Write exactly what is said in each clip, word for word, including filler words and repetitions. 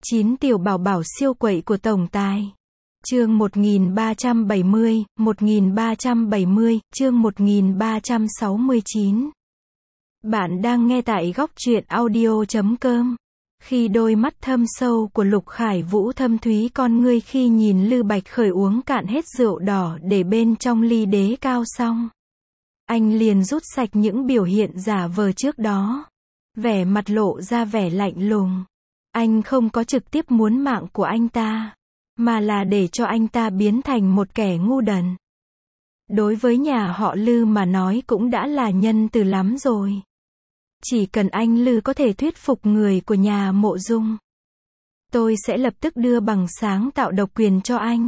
chín tiểu bảo bảo siêu quậy của tổng tài. Chương một nghìn ba trăm bảy mươi, một nghìn ba trăm bảy mươi, chương một nghìn ba trăm sáu mươi chín. Bạn đang nghe tại góc truyện audio chấm com. Khi đôi mắt thâm sâu của Lục Khải Vũ thâm thúy con ngươi khi nhìn Lư Bạch Khởi uống cạn hết rượu đỏ để bên trong ly đế cao xong, anh liền rút sạch những biểu hiện giả vờ trước đó. Vẻ mặt lộ ra vẻ lạnh lùng. Anh không có trực tiếp muốn mạng của anh ta, mà là để cho anh ta biến thành một kẻ ngu đần. Đối với nhà họ Lư mà nói cũng đã là nhân từ lắm rồi. Chỉ cần anh Lư có thể thuyết phục người của nhà Mộ Dung, tôi sẽ lập tức đưa bằng sáng tạo độc quyền cho anh.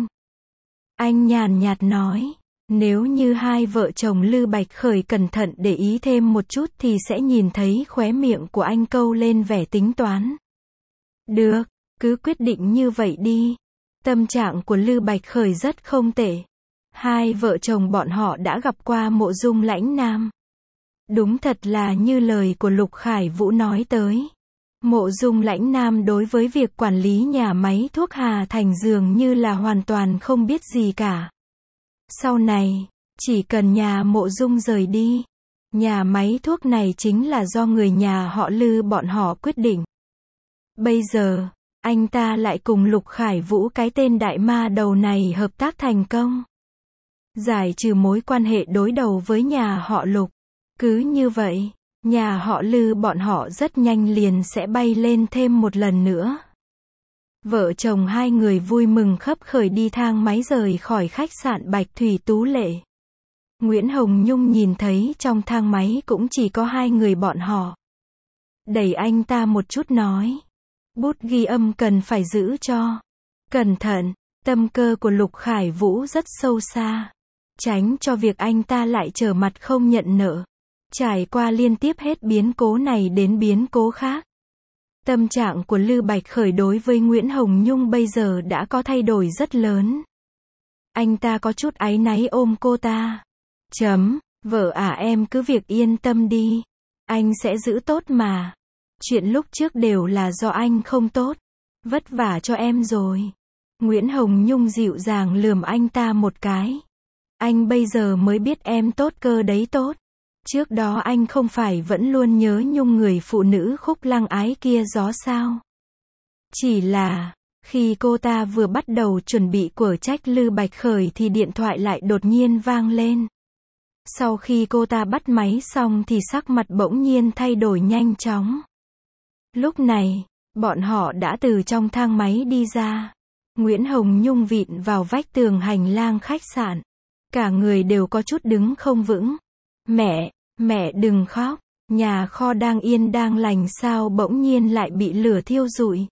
Anh nhàn nhạt nói, nếu như hai vợ chồng Lư Bạch Khởi cẩn thận để ý thêm một chút thì sẽ nhìn thấy khóe miệng của anh câu lên vẻ tính toán. Được, cứ quyết định như vậy đi. Tâm trạng của Lư Bạch Khởi rất không tệ. Hai vợ chồng bọn họ đã gặp qua Mộ Dung Lãnh Nam. Đúng thật là như lời của Lục Khải Vũ nói tới. Mộ Dung Lãnh Nam đối với việc quản lý nhà máy thuốc Hà Thành dường như là hoàn toàn không biết gì cả. Sau này, chỉ cần nhà Mộ Dung rời đi, nhà máy thuốc này chính là do người nhà họ Lư bọn họ quyết định. Bây giờ, anh ta lại cùng Lục Khải Vũ cái tên đại ma đầu này hợp tác thành công, giải trừ mối quan hệ đối đầu với nhà họ Lục. Cứ như vậy, nhà họ Lư bọn họ rất nhanh liền sẽ bay lên thêm một lần nữa. Vợ chồng hai người vui mừng khấp khởi đi thang máy rời khỏi khách sạn Bạch Thủy Tú Lệ. Nguyễn Hồng Nhung nhìn thấy trong thang máy cũng chỉ có hai người bọn họ. Đẩy anh ta một chút nói, bút ghi âm cần phải giữ cho cẩn thận. Tâm cơ của Lục Khải Vũ rất sâu xa, tránh cho việc anh ta lại trở mặt không nhận nợ. Trải qua liên tiếp hết biến cố này đến biến cố khác, tâm trạng của Lư Bạch Khởi đối với Nguyễn Hồng Nhung bây giờ đã có thay đổi rất lớn. Anh ta có chút áy náy ôm cô ta. Chấm, vợ à, em cứ việc yên tâm đi. Anh sẽ giữ tốt mà. Chuyện lúc trước đều là do anh không tốt. Vất vả cho em rồi. Nguyễn Hồng Nhung dịu dàng lườm anh ta một cái. Anh bây giờ mới biết em tốt cơ đấy tốt. Trước đó anh không phải vẫn luôn nhớ nhung người phụ nữ Khúc Lăng Ái kia gió sao? Chỉ là, khi cô ta vừa bắt đầu chuẩn bị quở trách Lư Bạch Khởi thì điện thoại lại đột nhiên vang lên. Sau khi cô ta bắt máy xong thì sắc mặt bỗng nhiên thay đổi nhanh chóng. Lúc này, bọn họ đã từ trong thang máy đi ra. Nguyễn Hồng Nhung vịn vào vách tường hành lang khách sạn. Cả người đều có chút đứng không vững. Mẹ, mẹ đừng khóc. Nhà kho đang yên đang lành sao bỗng nhiên lại bị lửa thiêu rụi.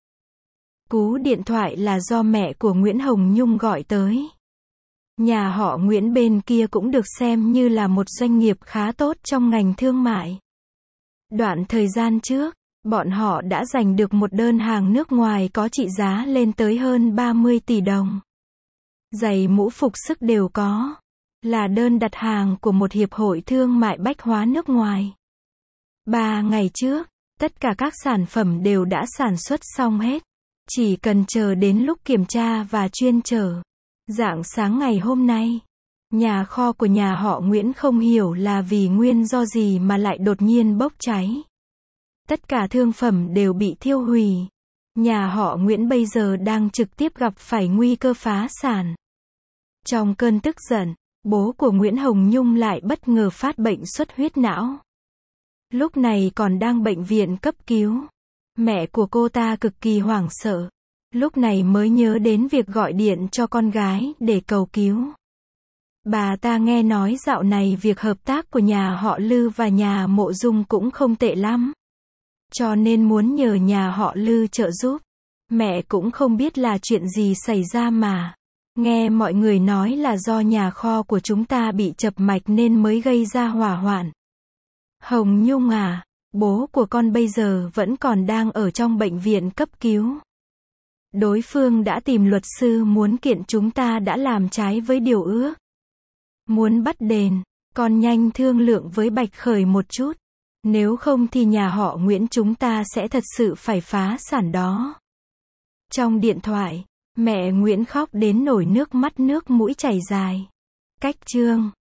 Cú điện thoại là do mẹ của Nguyễn Hồng Nhung gọi tới. Nhà họ Nguyễn bên kia cũng được xem như là một doanh nghiệp khá tốt trong ngành thương mại. Đoạn thời gian trước, bọn họ đã giành được một đơn hàng nước ngoài có trị giá lên tới hơn ba mươi tỷ đồng. Giày mũ phục sức đều có. Là đơn đặt hàng của một hiệp hội thương mại bách hóa nước ngoài. Ba ngày trước, tất cả các sản phẩm đều đã sản xuất xong hết. Chỉ cần chờ đến lúc kiểm tra và chuyên chở. Rạng sáng ngày hôm nay, nhà kho của nhà họ Nguyễn không hiểu là vì nguyên do gì mà lại đột nhiên bốc cháy. Tất cả thương phẩm đều bị thiêu hủy. Nhà họ Nguyễn bây giờ đang trực tiếp gặp phải nguy cơ phá sản. Trong cơn tức giận, bố của Nguyễn Hồng Nhung lại bất ngờ phát bệnh xuất huyết não. Lúc này còn đang bệnh viện cấp cứu. Mẹ của cô ta cực kỳ hoảng sợ. Lúc này mới nhớ đến việc gọi điện cho con gái để cầu cứu. Bà ta nghe nói dạo này việc hợp tác của nhà họ Lư và nhà Mộ Dung cũng không tệ lắm. Cho nên muốn nhờ nhà họ Lư trợ giúp. Mẹ cũng không biết là chuyện gì xảy ra mà. Nghe mọi người nói là do nhà kho của chúng ta bị chập mạch nên mới gây ra hỏa hoạn. Hồng Nhung à, bố của con bây giờ vẫn còn đang ở trong bệnh viện cấp cứu. Đối phương đã tìm luật sư muốn kiện chúng ta đã làm trái với điều ước. Muốn bắt đền, con nhanh thương lượng với Bạch Khởi một chút. Nếu không thì nhà họ Nguyễn chúng ta sẽ thật sự phải phá sản đó. Trong điện thoại, mẹ Nguyễn khóc đến nổi nước mắt nước mũi chảy dài. Cách chương